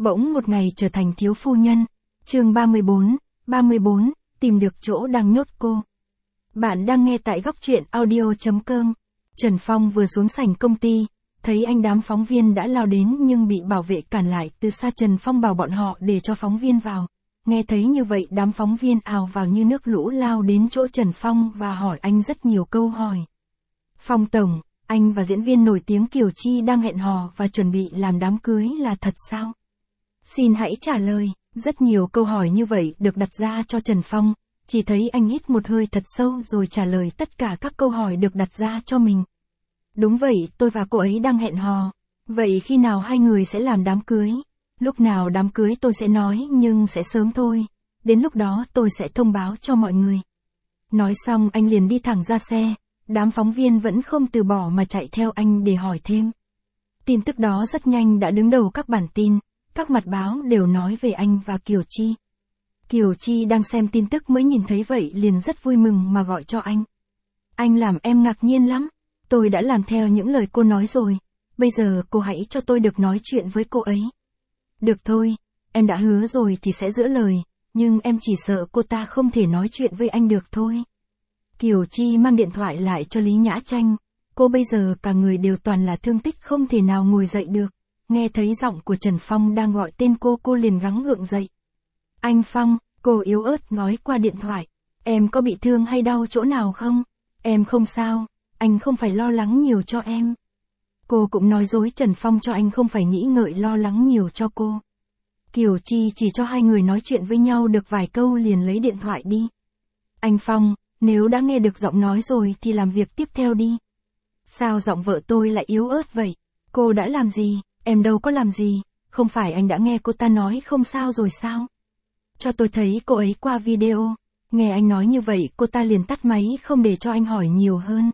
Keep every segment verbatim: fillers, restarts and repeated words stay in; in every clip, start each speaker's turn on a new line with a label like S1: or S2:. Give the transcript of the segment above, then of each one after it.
S1: bỗng một ngày trở thành thiếu phu nhân. Chương ba mươi bốn, ba mươi bốn, tìm được chỗ đang nhốt cô. Bạn đang nghe tại góc truyện audio chấm com. Trần Phong vừa xuống sảnh công ty, thấy anh đám phóng viên đã lao đến nhưng bị bảo vệ cản lại. Từ xa Trần Phong bảo bọn họ để cho phóng viên vào. Nghe thấy như vậy đám phóng viên ào vào như nước lũ lao đến chỗ Trần Phong và hỏi anh rất nhiều câu hỏi. Phong tổng, anh và diễn viên nổi tiếng Kiều Chi đang hẹn hò và chuẩn bị làm đám cưới là thật sao? Xin hãy trả lời. Rất nhiều câu hỏi như vậy được đặt ra cho Trần Phong, chỉ thấy anh hít một hơi thật sâu rồi trả lời tất cả các câu hỏi được đặt ra cho mình. Đúng vậy, tôi và cô ấy đang hẹn hò. Vậy khi nào hai người sẽ làm đám cưới? Lúc nào đám cưới tôi sẽ nói nhưng sẽ sớm thôi. Đến lúc đó tôi sẽ thông báo cho mọi người. Nói xong anh liền đi thẳng ra xe. Đám phóng viên vẫn không từ bỏ mà chạy theo anh để hỏi thêm. Tin tức đó rất nhanh đã đứng đầu các bản tin. Các mặt báo đều nói về anh và Kiều Chi. Kiều Chi đang xem tin tức mới nhìn thấy vậy liền rất vui mừng mà gọi cho anh. Anh làm em ngạc nhiên lắm. Tôi đã làm theo những lời cô nói rồi. Bây giờ cô hãy cho tôi được nói chuyện với cô ấy. Được thôi, em đã hứa rồi thì sẽ giữ lời, nhưng em chỉ sợ cô ta không thể nói chuyện với anh được thôi. Kiều Chi mang điện thoại lại cho Lý Nhã Tranh. Cô bây giờ cả người đều toàn là thương tích không thể nào ngồi dậy được. Nghe thấy giọng của Trần Phong đang gọi tên cô, cô liền gắng gượng dậy. Anh Phong, cô yếu ớt nói qua điện thoại. Em có bị thương hay đau chỗ nào không? Em không sao, anh không phải lo lắng nhiều cho em. Cô cũng nói dối Trần Phong cho anh không phải nghĩ ngợi lo lắng nhiều cho cô. Kiều Chi chỉ cho hai người nói chuyện với nhau được vài câu liền lấy điện thoại đi. Anh Phong, nếu đã nghe được giọng nói rồi thì làm việc tiếp theo đi. Sao giọng vợ tôi lại yếu ớt vậy? Cô đã làm gì? Em đâu có làm gì, không phải anh đã nghe cô ta nói không sao rồi sao? Cho tôi thấy cô ấy qua video. Nghe anh nói như vậy cô ta liền tắt máy không để cho anh hỏi nhiều hơn.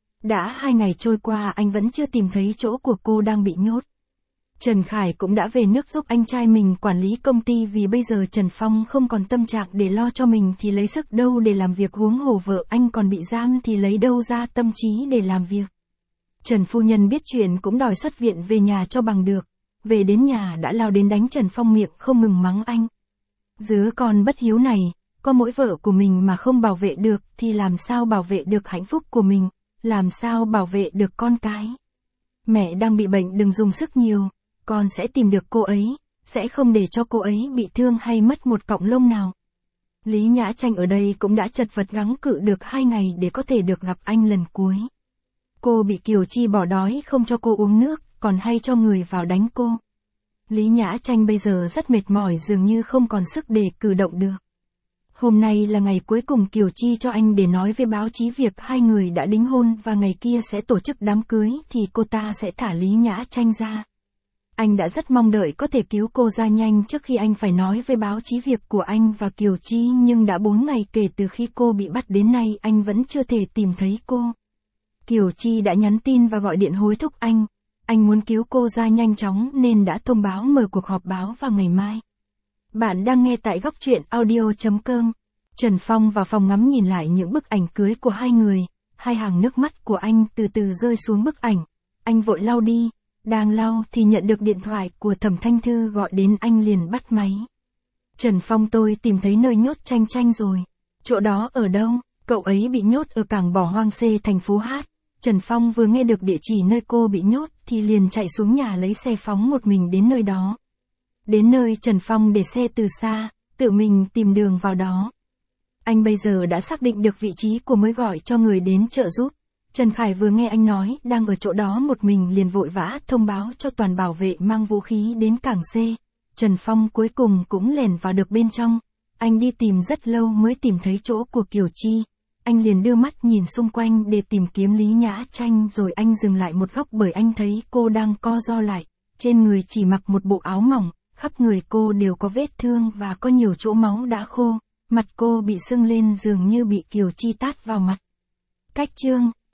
S1: Đã hai ngày trôi qua anh vẫn chưa tìm thấy chỗ của cô đang bị nhốt. Trần Khải cũng đã về nước giúp anh trai mình quản lý công ty vì bây giờ Trần Phong không còn tâm trạng để lo cho mình thì lấy sức đâu để làm việc, huống hồ vợ anh còn bị giam thì lấy đâu ra tâm trí để làm việc. Trần phu nhân biết chuyện cũng đòi xuất viện về nhà cho bằng được. Về đến nhà đã lao đến đánh Trần Phong miệng không ngừng mắng anh. Đứa con bất hiếu này, có mỗi vợ của mình mà không bảo vệ được thì làm sao bảo vệ được hạnh phúc của mình, làm sao bảo vệ được con cái. Mẹ đang bị bệnh đừng dùng sức nhiều, con sẽ tìm được cô ấy, sẽ không để cho cô ấy bị thương hay mất một cọng lông nào. Lý Nhã Tranh ở đây cũng đã chật vật gắng cự được hai ngày để có thể được gặp anh lần cuối. Cô bị Kiều Chi bỏ đói không cho cô uống nước, còn hay cho người vào đánh cô. Lý Nhã Tranh bây giờ rất mệt mỏi dường như không còn sức để cử động được. Hôm nay là ngày cuối cùng Kiều Chi cho anh để nói với báo chí việc hai người đã đính hôn và ngày kia sẽ tổ chức đám cưới thì cô ta sẽ thả Lý Nhã Tranh ra. Anh đã rất mong đợi có thể cứu cô ra nhanh trước khi anh phải nói với báo chí việc của anh và Kiều Chi, nhưng đã bốn ngày kể từ khi cô bị bắt đến nay anh vẫn chưa thể tìm thấy cô. Kiều Chi đã nhắn tin và gọi điện hối thúc anh. Anh muốn cứu cô ra nhanh chóng nên đã thông báo mở cuộc họp báo vào ngày mai. Bạn đang nghe tại góc truyện audio chấm com. Trần Phong vào phòng ngắm nhìn lại những bức ảnh cưới của hai người. Hai hàng nước mắt của anh từ từ rơi xuống bức ảnh. Anh vội lau đi. Đang lau thì nhận được điện thoại của Thẩm Thanh Thư gọi đến, anh liền bắt máy. Trần Phong, tôi tìm thấy nơi nhốt Tranh Tranh rồi. Chỗ đó ở đâu? Cậu ấy bị nhốt ở cảng bỏ hoang C thành phố Hát. Trần Phong vừa nghe được địa chỉ nơi cô bị nhốt thì liền chạy xuống nhà lấy xe phóng một mình đến nơi đó. Đến nơi Trần Phong để xe từ xa, tự mình tìm đường vào đó. Anh bây giờ đã xác định được vị trí của mới gọi cho người đến trợ giúp. Trần Khải vừa nghe anh nói đang ở chỗ đó một mình liền vội vã thông báo cho toàn bảo vệ mang vũ khí đến cảng C. Trần Phong cuối cùng cũng lẻn vào được bên trong. Anh đi tìm rất lâu mới tìm thấy chỗ của Kiều Chi. Anh liền đưa mắt nhìn xung quanh để tìm kiếm Lý Nhã Tranh rồi anh dừng lại một góc bởi anh thấy cô đang co ro lại. Trên người chỉ mặc một bộ áo mỏng, khắp người cô đều có vết thương và có nhiều chỗ máu đã khô. Mặt cô bị sưng lên dường như bị Kiều Chi tát vào mặt. Cách chương